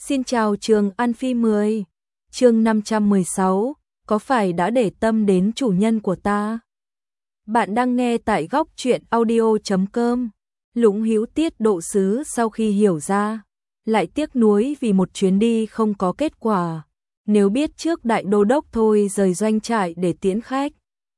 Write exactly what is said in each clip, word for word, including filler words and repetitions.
Xin chào Trường An Phi mười. Chương năm trăm mười sáu, có phải đã để tâm đến chủ nhân của ta? Bạn đang nghe tại góc truyện audio chấm com. Lũng Hữu Tiết độ sứ sau khi hiểu ra, lại tiếc nuối vì một chuyến đi không có kết quả. Nếu biết trước đại đô đốc thôi rời doanh trại để tiễn khách,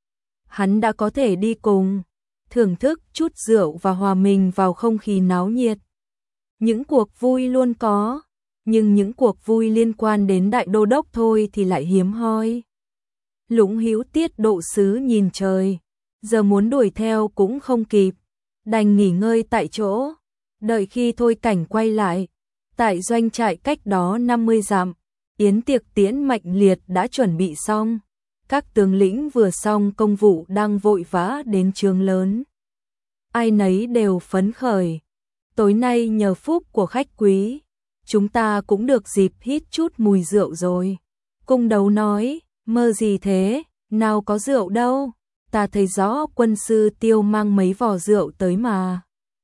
hắn đã có thể đi cùng, thưởng thức chút rượu và hòa mình vào không khí náo nhiệt. Những cuộc vui luôn có, nhưng những cuộc vui liên quan đến đại đô đốc thôi thì lại hiếm hoi. Lũng Hữu Tiết độ sứ nhìn trời, giờ muốn đuổi theo cũng không kịp, đành nghỉ ngơi tại chỗ, đợi khi thôi cảnh quay lại. Tại doanh trại cách đó năm mươi dặm, yến tiệc tiễn Mạnh Liệt đã chuẩn bị xong. Các tướng lĩnh vừa xong công vụ đang vội vã đến trướng lớn. Ai nấy đều phấn khởi. Tối nay nhờ phúc của khách quý, chúng ta cũng được dịp hít chút mùi rượu rồi. Cung Đấu nói, mơ gì thế, nào có rượu đâu, ta thấy rõ quân sư Tiêu mang mấy vò rượu tới mà.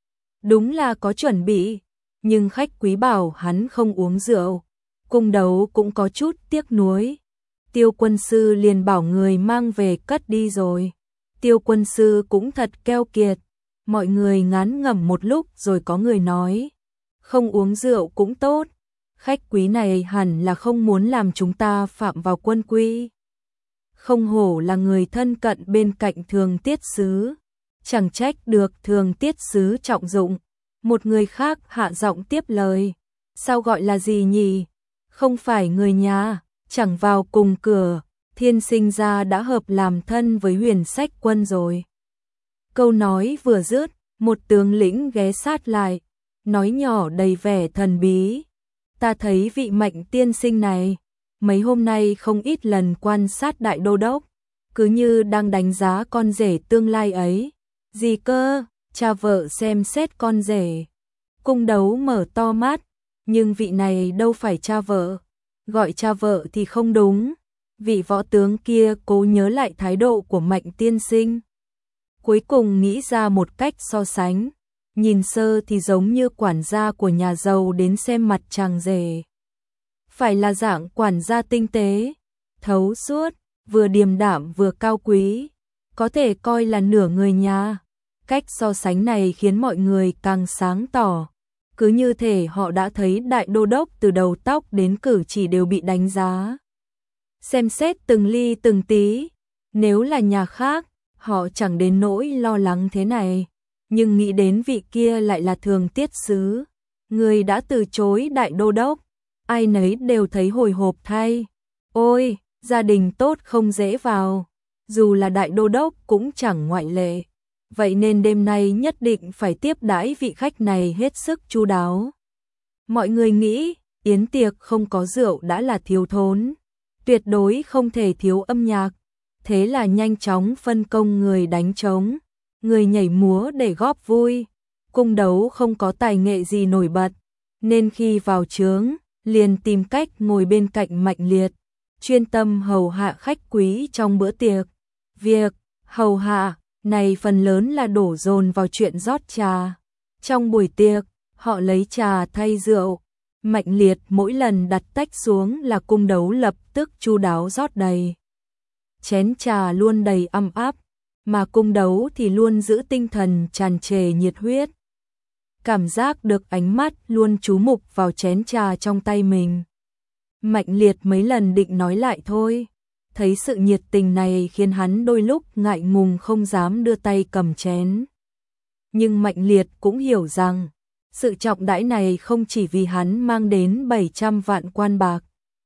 Đúng là có chuẩn bị, nhưng khách quý bảo hắn không uống rượu. Cung Đấu cũng có chút tiếc nuối. Tiêu quân sư liền bảo người mang về cất đi rồi. Tiêu quân sư cũng thật keo kiệt. Mọi người ngán ngẩm một lúc rồi có người nói, không uống rượu cũng tốt, khách quý này hẳn là không muốn làm chúng ta phạm vào quân quy. Không hổ là người thân cận bên cạnh Thường Tiết sứ, chẳng trách được Thường Tiết sứ trọng dụng. Một người khác hạ giọng tiếp lời, sao gọi là gì nhỉ? Không phải người nhà, chẳng vào cùng cửa, thiên sinh ra đã hợp làm thân với Huyền Sách Quân rồi. Câu nói vừa dứt, một tướng lĩnh ghé sát lại, nói nhỏ đầy vẻ thần bí, ta thấy vị Mạnh tiên sinh này, mấy hôm nay không ít lần quan sát đại đô đốc, cứ như đang đánh giá con rể tương lai ấy. Gì cơ, cha vợ xem xét con rể. Cung Đấu mở to mắt, nhưng vị này đâu phải cha vợ, gọi cha vợ thì không đúng. Vị võ tướng kia cố nhớ lại thái độ của Mạnh tiên sinh, cuối cùng nghĩ ra một cách so sánh, nhìn sơ thì giống như quản gia của nhà giàu đến xem mặt chàng rể. Phải là dạng quản gia tinh tế, thấu suốt, vừa điềm đạm vừa cao quý, có thể coi là nửa người nhà. Cách so sánh này khiến mọi người càng sáng tỏ, cứ như thể họ đã thấy đại đô đốc từ đầu tóc đến cử chỉ đều bị đánh giá, xem xét từng ly từng tí. Nếu là nhà khác, họ chẳng đến nỗi lo lắng thế này, nhưng nghĩ đến vị kia lại là Thường Tiết sứ, người đã từ chối đại đô đốc, ai nấy đều thấy hồi hộp thay. Ôi, gia đình tốt không dễ vào, dù là đại đô đốc cũng chẳng ngoại lệ, vậy nên đêm nay nhất định phải tiếp đãi vị khách này hết sức chu đáo. Mọi người nghĩ, yến tiệc không có rượu đã là thiếu thốn, tuyệt đối không thể thiếu âm nhạc. Thế là nhanh chóng phân công người đánh trống, người nhảy múa để góp vui. Cung Đấu không có tài nghệ gì nổi bật, nên khi vào trướng, liền tìm cách ngồi bên cạnh Mạnh Liệt, chuyên tâm hầu hạ khách quý trong bữa tiệc. Việc hầu hạ này phần lớn là đổ dồn vào chuyện rót trà. Trong buổi tiệc, họ lấy trà thay rượu. Mạnh Liệt mỗi lần đặt tách xuống là Cung Đấu lập tức chu đáo rót đầy. Chén trà luôn đầy âm áp, mà Cung Đấu thì luôn giữ tinh thần tràn trề nhiệt huyết. Cảm giác được ánh mắt luôn chú mục vào chén trà trong tay mình. Mạnh Liệt mấy lần định nói lại thôi, thấy sự nhiệt tình này khiến hắn đôi lúc ngại ngùng không dám đưa tay cầm chén. Nhưng Mạnh Liệt cũng hiểu rằng, sự trọng đãi này không chỉ vì hắn mang đến bảy trăm vạn quan bạc,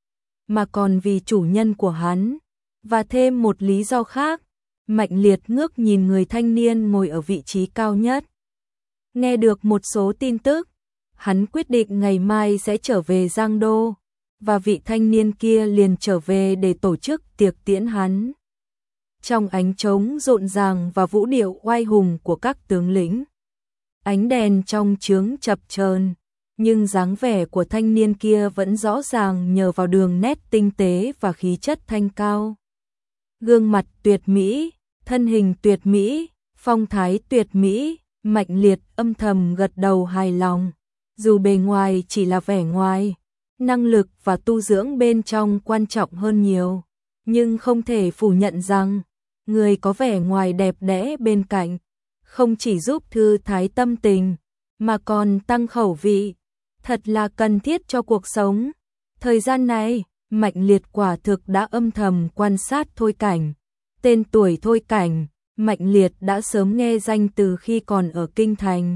mà còn vì chủ nhân của hắn. Và thêm một lý do khác, Mạnh Liệt ngước nhìn người thanh niên ngồi ở vị trí cao nhất. Nghe được một số tin tức, hắn quyết định ngày mai sẽ trở về Giang Đô, và vị thanh niên kia liền trở về để tổ chức tiệc tiễn hắn. Trong ánh trống rộn ràng và vũ điệu oai hùng của các tướng lĩnh, ánh đèn trong trướng chập chờn, nhưng dáng vẻ của thanh niên kia vẫn rõ ràng nhờ vào đường nét tinh tế và khí chất thanh cao. Gương mặt tuyệt mỹ, thân hình tuyệt mỹ, phong thái tuyệt mỹ. Mạnh Liệt âm thầm gật đầu hài lòng, dù bề ngoài chỉ là vẻ ngoài, năng lực và tu dưỡng bên trong quan trọng hơn nhiều, nhưng không thể phủ nhận rằng người có vẻ ngoài đẹp đẽ bên cạnh không chỉ giúp thư thái tâm tình mà còn tăng khẩu vị, thật là cần thiết cho cuộc sống. Thời gian này, Mạnh Liệt quả thực đã âm thầm quan sát Thôi Cảnh. Tên tuổi Thôi Cảnh, Mạnh Liệt đã sớm nghe danh từ khi còn ở Kinh Thành.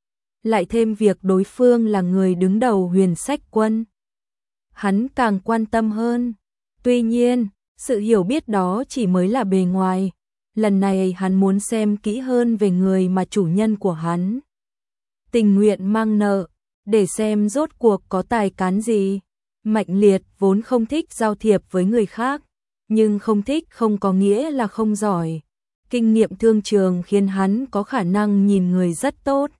Lại thêm việc đối phương là người đứng đầu Huyền Sách Quân, hắn càng quan tâm hơn. Tuy nhiên, sự hiểu biết đó chỉ mới là bề ngoài. Lần này hắn muốn xem kỹ hơn về người mà chủ nhân của hắn tình nguyện mang nợ, để xem rốt cuộc có tài cán gì. Mạnh Liệt vốn không thích giao thiệp với người khác, nhưng không thích không có nghĩa là không giỏi. Kinh nghiệm thương trường khiến hắn có khả năng nhìn người rất tốt.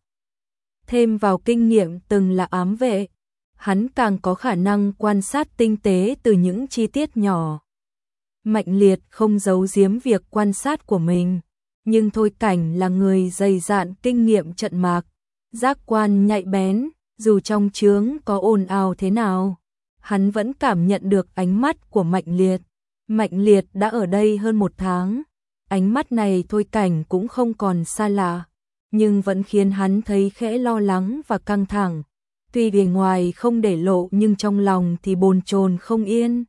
Thêm vào kinh nghiệm từng là ám vệ, hắn càng có khả năng quan sát tinh tế từ những chi tiết nhỏ. Mạnh Liệt không giấu giếm việc quan sát của mình, nhưng Thôi Cảnh là người dày dạn kinh nghiệm trận mạc, giác quan nhạy bén, dù trong chướng có ồn ào thế nào, hắn vẫn cảm nhận được ánh mắt của Mạnh Liệt. Mạnh Liệt đã ở đây hơn một tháng, ánh mắt này Thôi Cảnh cũng không còn xa lạ, nhưng vẫn khiến hắn thấy khẽ lo lắng và căng thẳng. Tuy bề ngoài không để lộ nhưng trong lòng thì bồn chồn không yên.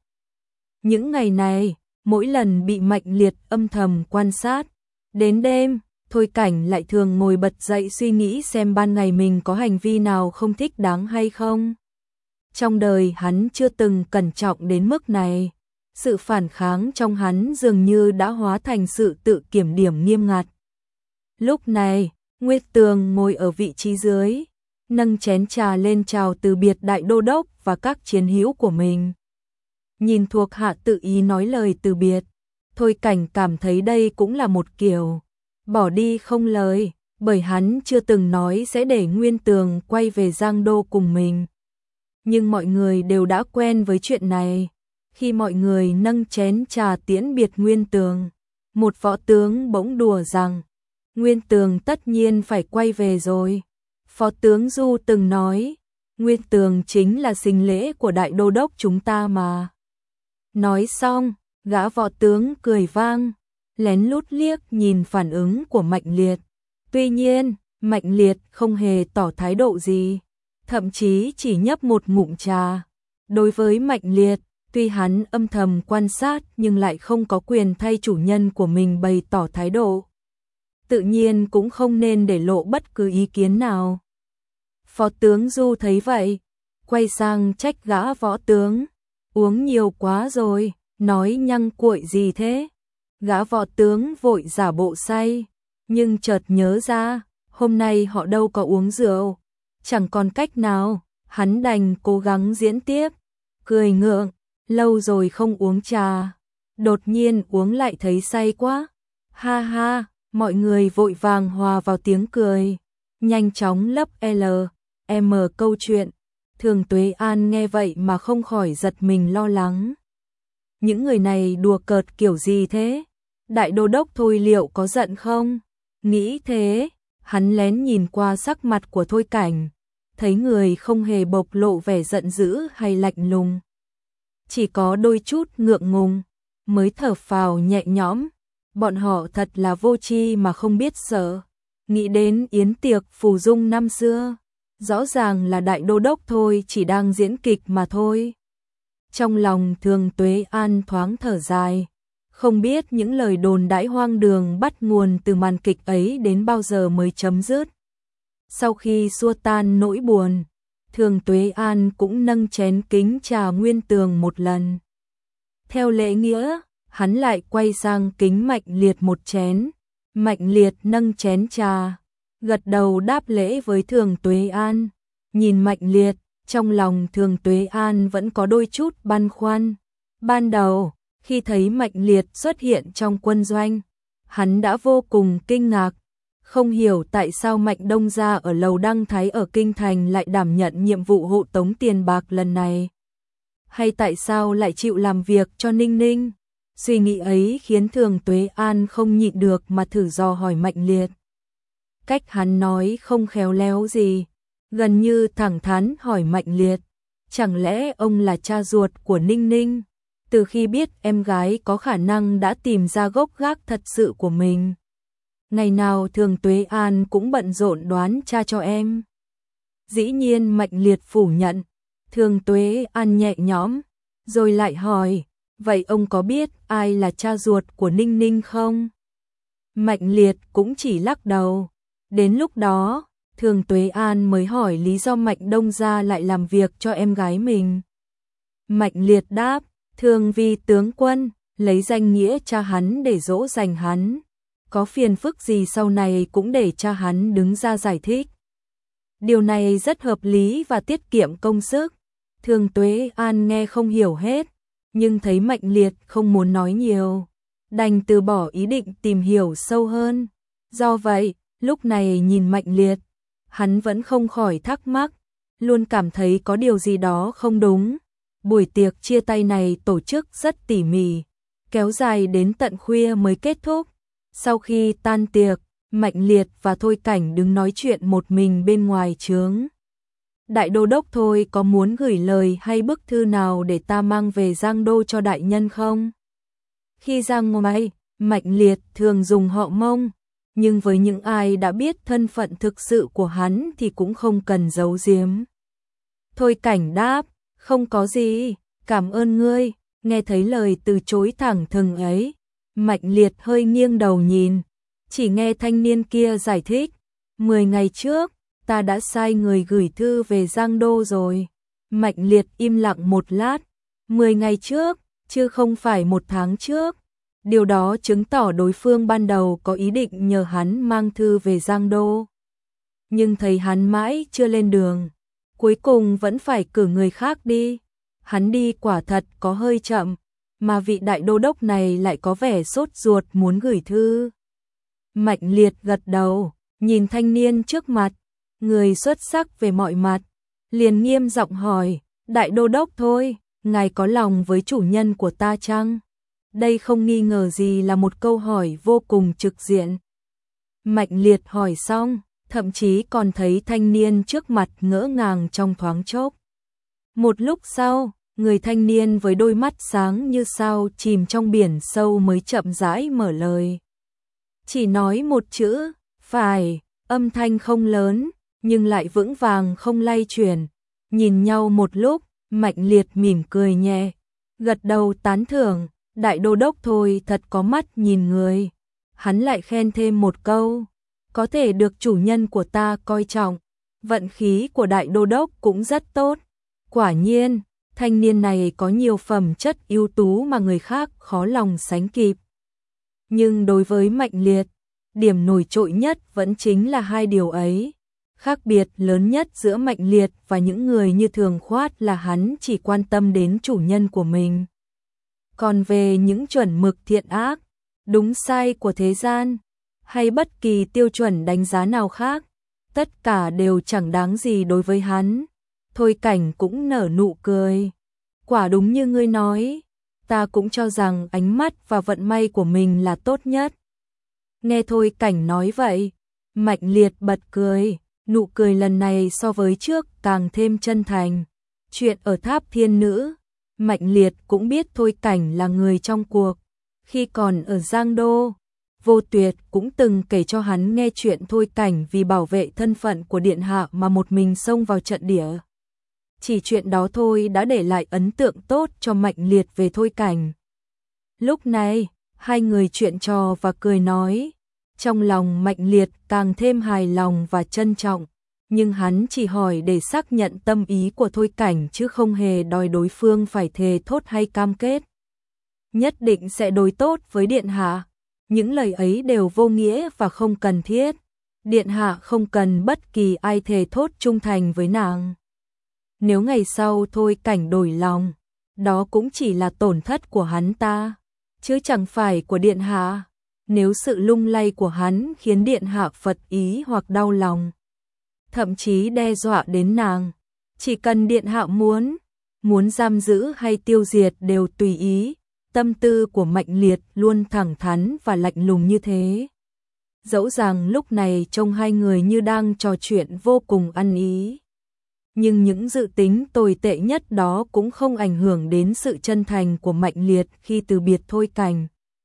Những ngày này, mỗi lần bị Mạnh Liệt âm thầm quan sát, đến đêm, Thôi Cảnh lại thường ngồi bật dậy suy nghĩ xem ban ngày mình có hành vi nào không thích đáng hay không. Trong đời hắn chưa từng cẩn trọng đến mức này, sự phản kháng trong hắn dường như đã hóa thành sự tự kiểm điểm nghiêm ngặt. Lúc này, Nguyệt Tường ngồi ở vị trí dưới, nâng chén trà lên chào từ biệt đại đô đốc và các chiến hữu của mình. Nhìn thuộc hạ tự ý nói lời từ biệt, Thôi Cảnh cảm thấy đây cũng là một kiểu bỏ đi không lời, bởi hắn chưa từng nói sẽ để Nguyên Tường quay về Giang Đô cùng mình. Nhưng mọi người đều đã quen với chuyện này. Khi mọi người nâng chén trà tiễn biệt Nguyên Tường, một võ tướng bỗng đùa rằng Nguyên Tường tất nhiên phải quay về rồi. Phó tướng Du từng nói, Nguyên Tường chính là sinh lễ của đại đô đốc chúng ta mà. Nói xong, gã võ tướng cười vang, lén lút liếc nhìn phản ứng của Mạnh Liệt. Tuy nhiên, Mạnh Liệt không hề tỏ thái độ gì, thậm chí chỉ nhấp một ngụm trà. Đối với Mạnh Liệt, tuy hắn âm thầm quan sát nhưng lại không có quyền thay chủ nhân của mình bày tỏ thái độ. Tự nhiên cũng không nên để lộ bất cứ ý kiến nào. Phó tướng Du thấy vậy, quay sang trách gã võ tướng, uống nhiều quá rồi, nói nhăng cuội gì thế? Gã võ tướng vội giả bộ say, nhưng chợt nhớ ra, hôm nay họ đâu có uống rượu. Chẳng còn cách nào, hắn đành cố gắng diễn tiếp, cười ngượng, lâu rồi không uống trà, đột nhiên uống lại thấy say quá. Ha ha, mọi người vội vàng hòa vào tiếng cười, nhanh chóng lấp L, M câu chuyện. Thường Tuế An nghe vậy mà không khỏi giật mình lo lắng. Những người này đùa cợt kiểu gì thế? Đại đô đốc Thôi liệu có giận không? Nghĩ thế, hắn lén nhìn qua sắc mặt của Thôi Cảnh, thấy người không hề bộc lộ vẻ giận dữ hay lạnh lùng, chỉ có đôi chút ngượng ngùng, mới thở phào nhẹ nhõm. Bọn họ thật là vô tri mà không biết sợ. Nghĩ đến yến tiệc phù dung năm xưa, rõ ràng là đại đô đốc Thôi chỉ đang diễn kịch mà thôi. Trong lòng Thường Tuế An thoáng thở dài, không biết những lời đồn đãi hoang đường bắt nguồn từ màn kịch ấy đến bao giờ mới chấm dứt. Sau khi xua tan nỗi buồn, Thường Tuế An cũng nâng chén kính trà Nguyên Tường một lần. Theo lễ nghĩa, hắn lại quay sang kính Mạnh Liệt một chén. Mạnh Liệt nâng chén trà, gật đầu đáp lễ với Thường Tuế An. Nhìn Mạnh Liệt, trong lòng Thường Tuế An vẫn có đôi chút băn khoăn. Ban đầu, khi thấy Mạnh Liệt xuất hiện trong quân doanh, hắn đã vô cùng kinh ngạc, không hiểu tại sao Mạnh Đông gia ở Lầu Đăng Thái ở Kinh Thành lại đảm nhận nhiệm vụ hộ tống tiền bạc lần này. Hay tại sao lại chịu làm việc cho Ninh Ninh? Suy nghĩ ấy khiến Thường Tuế An không nhịn được mà thử dò hỏi Mạnh Liệt. Cách hắn nói không khéo léo gì, gần như thẳng thắn hỏi Mạnh Liệt, Chẳng lẽ ông là cha ruột của Ninh Ninh? Từ khi biết em gái có khả năng đã tìm ra gốc gác thật sự của mình. Ngày nào Thường Tuế An cũng bận rộn đoán cha cho em. Dĩ nhiên Mạnh Liệt phủ nhận. Thường Tuế An nhẹ nhõm, rồi lại hỏi, vậy ông có biết ai là cha ruột của Ninh Ninh không? Mạnh Liệt cũng chỉ lắc đầu. Đến lúc đó, Thường Tuế An mới hỏi lý do Mạnh Đông gia lại làm việc cho em gái mình. Mạnh Liệt đáp, Thường Vi tướng quân, lấy danh nghĩa cha hắn để dỗ dành hắn. Có phiền phức gì sau này cũng để cha hắn đứng ra giải thích. Điều này rất hợp lý và tiết kiệm công sức. Thường Tuế An nghe không hiểu hết, nhưng thấy Mạnh Liệt không muốn nói nhiều, đành từ bỏ ý định tìm hiểu sâu hơn. Do vậy, lúc này nhìn Mạnh Liệt, hắn vẫn không khỏi thắc mắc, luôn cảm thấy có điều gì đó không đúng. Buổi tiệc chia tay này tổ chức rất tỉ mỉ, kéo dài đến tận khuya mới kết thúc. Sau khi tan tiệc, Mạnh Liệt và Thôi Cảnh đứng nói chuyện một mình bên ngoài trướng. Đại đô đốc Thôi có muốn gửi lời hay bức thư nào để ta mang về Giang Đô cho đại nhân không? Khi ra ngoài, Mạnh Liệt thường dùng họ Mông, nhưng với những ai đã biết thân phận thực sự của hắn thì cũng không cần giấu giếm. Thôi Cảnh đáp, không có gì, cảm ơn ngươi. Nghe thấy lời từ chối thẳng thừng ấy, Mạnh Liệt hơi nghiêng đầu nhìn, chỉ nghe thanh niên kia giải thích, mười ngày trước, ta đã sai người gửi thư về Giang Đô rồi. Mạnh Liệt im lặng một lát, mười ngày trước, chứ không phải một tháng trước. Điều đó chứng tỏ đối phương ban đầu có ý định nhờ hắn mang thư về Giang Đô. Nhưng thấy hắn mãi chưa lên đường, cuối cùng vẫn phải cử người khác đi. Hắn đi quả thật có hơi chậm, mà vị đại đô đốc này lại có vẻ sốt ruột muốn gửi thư. Mạnh Liệt gật đầu, nhìn thanh niên trước mặt, người xuất sắc về mọi mặt, liền nghiêm giọng hỏi, đại đô đốc Thôi, ngài có lòng với chủ nhân của ta chăng? Đây không nghi ngờ gì là một câu hỏi vô cùng trực diện. Mạnh Liệt hỏi xong, thậm chí còn thấy thanh niên trước mặt ngỡ ngàng trong thoáng chốc. Một lúc sau, người thanh niên với đôi mắt sáng như sao chìm trong biển sâu mới chậm rãi mở lời. Chỉ nói một chữ, phải, âm thanh không lớn, nhưng lại vững vàng không lay chuyển. Nhìn nhau một lúc, Mạnh Liệt mỉm cười nhẹ, gật đầu tán thưởng, đại đô đốc Thôi thật có mắt nhìn người. Hắn lại khen thêm một câu, có thể được chủ nhân của ta coi trọng, vận khí của đại đô đốc cũng rất tốt. Quả nhiên, thanh niên này có nhiều phẩm chất ưu tú mà người khác khó lòng sánh kịp. Nhưng đối với Mạnh Liệt, điểm nổi trội nhất vẫn chính là hai điều ấy. Khác biệt lớn nhất giữa Mạnh Liệt và những người như Thường Khoát là hắn chỉ quan tâm đến chủ nhân của mình. Còn về những chuẩn mực thiện ác, đúng sai của thế gian, hay bất kỳ tiêu chuẩn đánh giá nào khác, tất cả đều chẳng đáng gì đối với hắn. Thôi Cảnh cũng nở nụ cười. Quả đúng như ngươi nói, ta cũng cho rằng ánh mắt và vận may của mình là tốt nhất. Nghe Thôi Cảnh nói vậy, Mạnh Liệt bật cười, nụ cười lần này so với trước càng thêm chân thành. Chuyện ở Tháp Thiên Nữ, Mạnh Liệt cũng biết Thôi Cảnh là người trong cuộc. Khi còn ở Giang Đô, Vô Tuyệt cũng từng kể cho hắn nghe chuyện Thôi Cảnh vì bảo vệ thân phận của điện hạ mà một mình xông vào trận địa. Chỉ chuyện đó thôi đã để lại ấn tượng tốt cho Mạnh Liệt về Thôi Cảnh. Lúc này, hai người chuyện trò và cười nói, trong lòng Mạnh Liệt càng thêm hài lòng và trân trọng, nhưng hắn chỉ hỏi để xác nhận tâm ý của Thôi Cảnh chứ không hề đòi đối phương phải thề thốt hay cam kết. Nhất định sẽ đối tốt với điện hạ. Những lời ấy đều vô nghĩa và không cần thiết. Điện hạ không cần bất kỳ ai thề thốt trung thành với nàng. Nếu ngày sau Thôi Cảnh đổi lòng, đó cũng chỉ là tổn thất của hắn ta, chứ chẳng phải của điện hạ. Nếu sự lung lay của hắn khiến điện hạ phật ý hoặc đau lòng, thậm chí đe dọa đến nàng, chỉ cần điện hạ muốn, muốn giam giữ hay tiêu diệt đều tùy ý. Tâm tư của Mạnh Liệt luôn thẳng thắn và lạnh lùng như thế. Dẫu rằng lúc này trông hai người như đang trò chuyện vô cùng ăn ý. nhưng những dự tính tồi tệ nhất đó cũng không ảnh hưởng đến sự chân thành của Mạnh Liệt khi từ biệt Thôi Cảnh.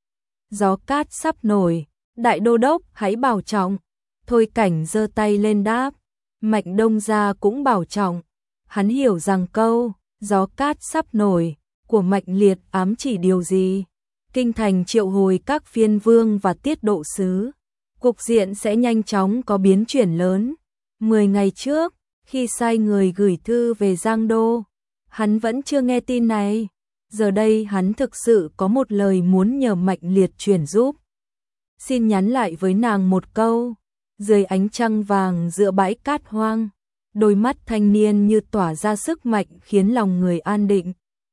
Gió cát sắp nổi, đại đô đốc hãy bảo trọng. Thôi Cảnh giơ tay lên đáp, Mạnh Đông gia cũng bảo trọng. Hắn hiểu rằng câu gió cát sắp nổi của Mạnh Liệt ám chỉ điều gì. Kinh thành triệu hồi các phiên vương và tiết độ sứ, cục diện sẽ nhanh chóng có biến chuyển lớn. Mười ngày trước, khi sai người gửi thư về Giang Đô, hắn vẫn chưa nghe tin này. Giờ đây hắn thực sự có một lời muốn nhờ Mạnh Liệt chuyển giúp. Xin nhắn lại với nàng một câu. Dưới ánh trăng vàng giữa bãi cát hoang, đôi mắt thanh niên như tỏa ra sức mạnh khiến lòng người an định.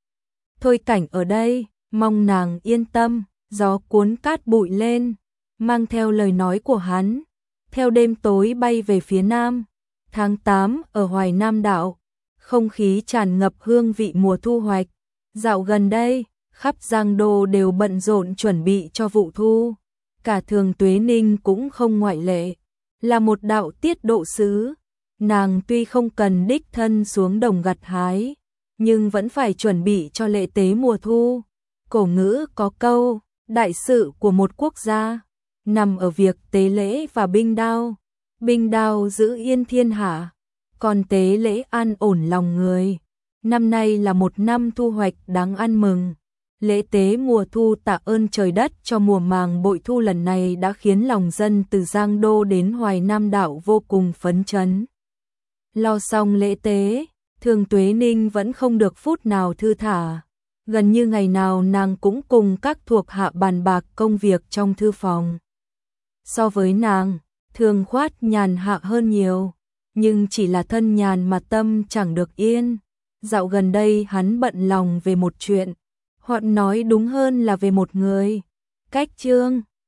Thôi Cảnh ở đây, mong nàng yên tâm. Gió cuốn cát bụi lên, mang theo lời nói của hắn. Theo đêm tối bay về phía nam, tháng tám ở Hoài Nam Đạo, không khí tràn ngập hương vị mùa thu hoạch. Dạo gần đây, khắp Giang Đô đều bận rộn chuẩn bị cho vụ thu. Cả Thường Tuế Ninh cũng không ngoại lệ. Là một đạo tiết độ sứ, nàng tuy không cần đích thân xuống đồng gặt hái, nhưng vẫn phải chuẩn bị cho lễ tế mùa thu. Cổ ngữ có câu, đại sự của một quốc gia nằm ở việc tế lễ và binh đao. Binh đao giữ yên thiên hạ, còn tế lễ an ổn lòng người. Năm nay là một năm thu hoạch đáng ăn mừng. Lễ tế mùa thu tạ ơn trời đất cho mùa màng bội thu lần này đã khiến lòng dân từ Giang Đô đến Hoài Nam Đạo vô cùng phấn chấn. Lo xong lễ tế, Thường Tuế Ninh vẫn không được phút nào thư thả. Gần như ngày nào nàng cũng cùng các thuộc hạ bàn bạc công việc trong thư phòng. So với nàng, Thường Khoát nhàn hạ hơn nhiều, nhưng chỉ là thân nhàn mà tâm chẳng được yên. Dạo gần đây hắn bận lòng về một chuyện, hoặc nói đúng hơn là về một người. Cách Chương